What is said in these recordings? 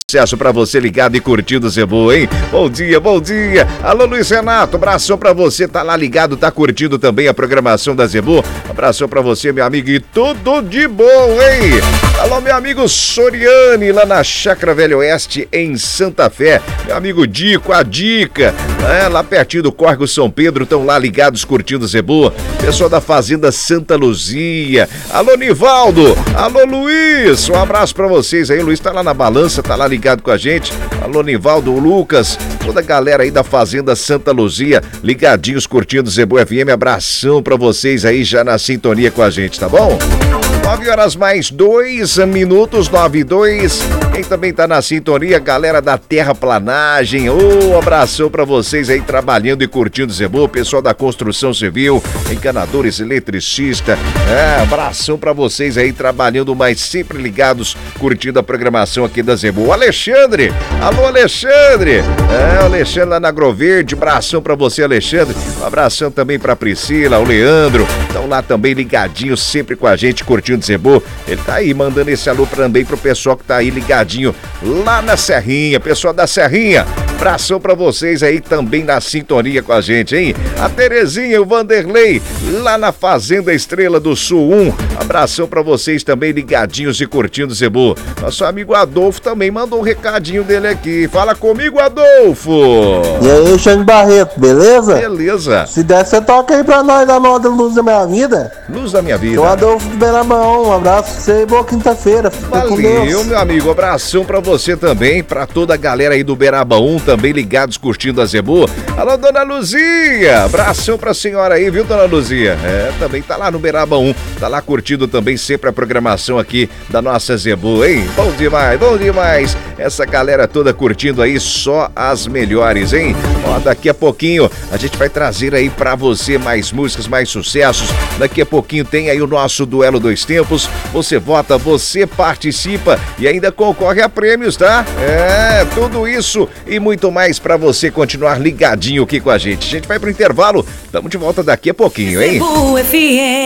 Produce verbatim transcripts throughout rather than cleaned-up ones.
Sucesso pra você ligado e curtindo o Zebu, hein? Bom dia, bom dia. Alô, Luiz Renato, abração pra você, tá lá ligado, tá curtindo também a programação da Zebu. Abração pra você, meu amigo, e tudo de bom, hein? Alô, meu amigo Soriane, lá na Chácara Velho Oeste, em Santa Fé. Meu amigo Dico, a Dica, é, lá pertinho do Córrego São Pedro, estão lá ligados, curtindo o Zebu. Pessoal da Fazenda Santa Luzia. Alô, Nivaldo. Alô, Luiz. Um abraço pra vocês aí. O Luiz tá lá na balança, tá lá ligado. Ligado com a gente, alô Nivaldo, Lucas, toda a galera aí da Fazenda Santa Luzia, ligadinhos curtindo o Zebu F M, abração pra vocês aí já na sintonia com a gente, tá bom? nove horas mais dois minutos, nove e dois. Quem também tá na sintonia, galera da Terraplanagem. Ô, oh, abração pra vocês aí trabalhando e curtindo o Zebu. Pessoal da construção civil, encanadores, eletricista. É, abração pra vocês aí trabalhando, mas sempre ligados, curtindo a programação aqui da Zebu. O Alexandre, alô Alexandre. É, o Alexandre lá na Agroverde. Abração pra você, Alexandre. Um abração também pra Priscila, o Leandro. Estão lá também ligadinhos, sempre com a gente, curtindo Zebu. Ele tá aí mandando esse alô também pro pessoal que tá aí ligadinho lá na Serrinha, pessoal da Serrinha, abração pra vocês aí também na sintonia com a gente, hein? A Terezinha e o Vanderlei lá na Fazenda Estrela do Sul um, abração pra vocês também ligadinhos e curtindo Zebu. Nosso amigo Adolfo também mandou um recadinho dele aqui, fala comigo, Adolfo! E aí, Xande Barreto, beleza? Beleza. Se der, você toca aí pra nós da moda Luz da Minha Vida. Luz da Minha Vida. Sou Adolfo do Beirabão, um abraço pra você e boa quinta-feira. Valeu, meu amigo, abração pra você também, pra toda a galera aí do Beirabaú, também ligados, curtindo a Zebu. Alô, dona Luzia, abração pra senhora aí, viu, dona Luzia? É, também tá lá no Beirabaú, tá lá curtindo também sempre a programação aqui da nossa Zebu, hein? Bom demais, bom demais. Essa galera toda curtindo aí só as melhores, hein? Ó, daqui a pouquinho a gente vai trazer aí pra você mais músicas, mais sucessos. Daqui a pouquinho tem aí o nosso Duelo Dois Tempos. Você vota, você participa e ainda concorre a prêmios, tá? É, tudo isso e muito mais pra você continuar ligadinho aqui com a gente. A gente vai pro intervalo, tamo de volta daqui a pouquinho, hein? Zebu F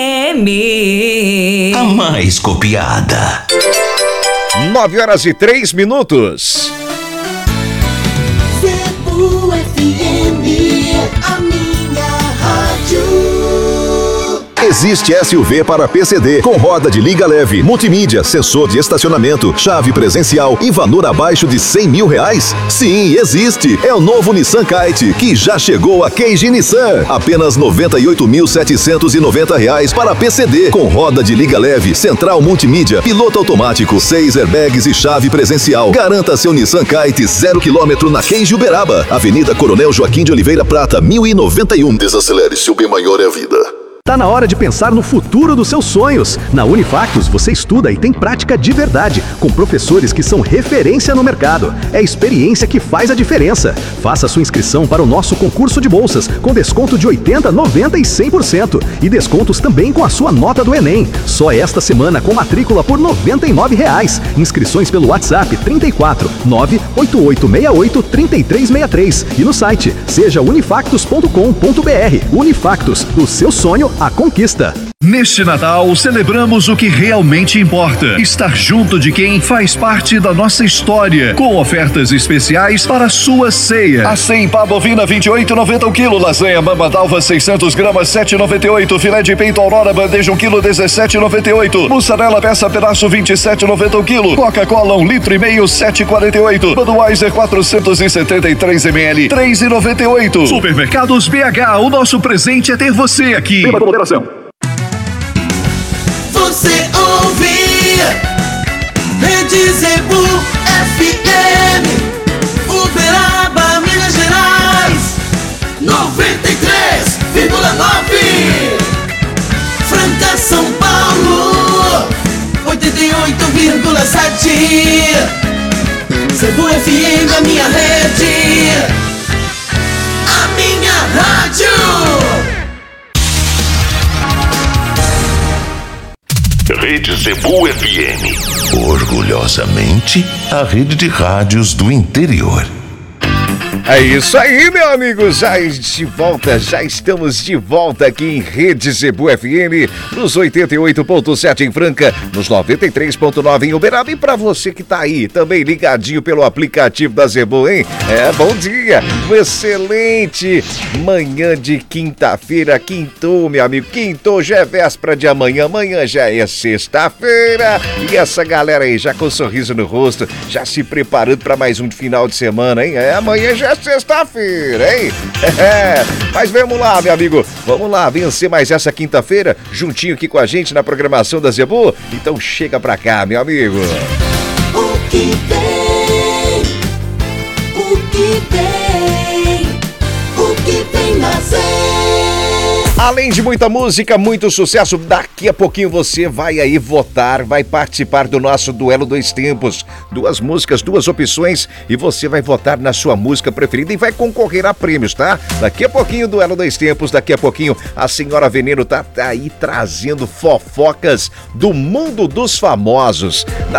M, a mais copiada. nove horas e três minutos. Zebu F M, a minha rádio. Existe S U V para P C D, com roda de liga leve, multimídia, sensor de estacionamento, chave presencial e valor abaixo de cem mil reais? Sim, existe! É o novo Nissan Kite, que já chegou a Queiji Nissan. Apenas noventa e oito mil setecentos e noventa reais para P C D, com roda de liga leve, central multimídia, piloto automático, seis airbags e chave presencial. Garanta seu Nissan Kite zero quilômetro na Queiji Uberaba, Avenida Coronel Joaquim de Oliveira Prata, mil e noventa e um. Desacelere, se o bem maior é a vida. Tá na hora de pensar no futuro dos seus sonhos. Na Unifactus você estuda e tem prática de verdade, com professores que são referência no mercado. É a experiência que faz a diferença. Faça sua inscrição para o nosso concurso de bolsas, com desconto de oitenta por cento, noventa por cento e cem por cento. E descontos também com a sua nota do Enem. Só esta semana com matrícula por noventa e nove reais. Inscrições pelo WhatsApp trinta e quatro, nove oito oito seis oito, três três seis três e no site seja unifactus ponto com ponto br. Unifactus, o seu sonho, a conquista. Neste Natal, celebramos o que realmente importa: estar junto de quem faz parte da nossa história, com ofertas especiais para sua ceia. A cem pá bovina vinte e oito reais e noventa centavos o quilo, lasanha Mama d'Alva seiscentos gramas sete reais e noventa e oito centavos, filé de peito Aurora bandeja um quilo dezessete reais e noventa e oito centavos, mussarela peça pedaço vinte e sete reais e noventa centavos o quilo, Coca-Cola um litro e meio sete reais e quarenta e oito centavos, Budweiser quatrocentos e setenta e três mililitros três reais e noventa e oito centavos. Supermercados B H, o nosso presente é ter você aqui. Viva a moderação. Você ouve Rede Zebu F M, Uberaba, Minas Gerais, noventa e três vírgula nove, Franca, São Paulo, oitenta e oito vírgula sete, Zebu F M, a minha rede, a minha rádio. Rede Zebu F M. Orgulhosamente, a rede de rádios do interior. É isso aí, meu amigo, já de volta, já estamos de volta aqui em Rede Zebu F M, nos oitenta e oito ponto sete em Franca, nos noventa e três ponto nove em Uberaba. E pra você que tá aí, também ligadinho pelo aplicativo da Zebu, hein? É, bom dia, uma excelente manhã de quinta-feira, quintou, meu amigo, quintou, já é véspera de amanhã, amanhã já é sexta-feira, e essa galera aí já com um sorriso no rosto, já se preparando pra mais um final de semana, hein? É, amanhã já é sexta-feira, hein? É, mas vamos lá, meu amigo, vamos lá vencer mais essa quinta-feira, juntinho aqui com a gente na programação da Zebu. Então chega pra cá, meu amigo. O que tem? O que tem? O que tem na Zebu? Além de muita música, muito sucesso, daqui a pouquinho você vai aí votar, vai participar do nosso Duelo Dois Tempos. Duas músicas, duas opções e você vai votar na sua música preferida e vai concorrer a prêmios, tá? Daqui a pouquinho, Duelo Dois Tempos, daqui a pouquinho a Senhora Veneno tá aí trazendo fofocas do mundo dos famosos.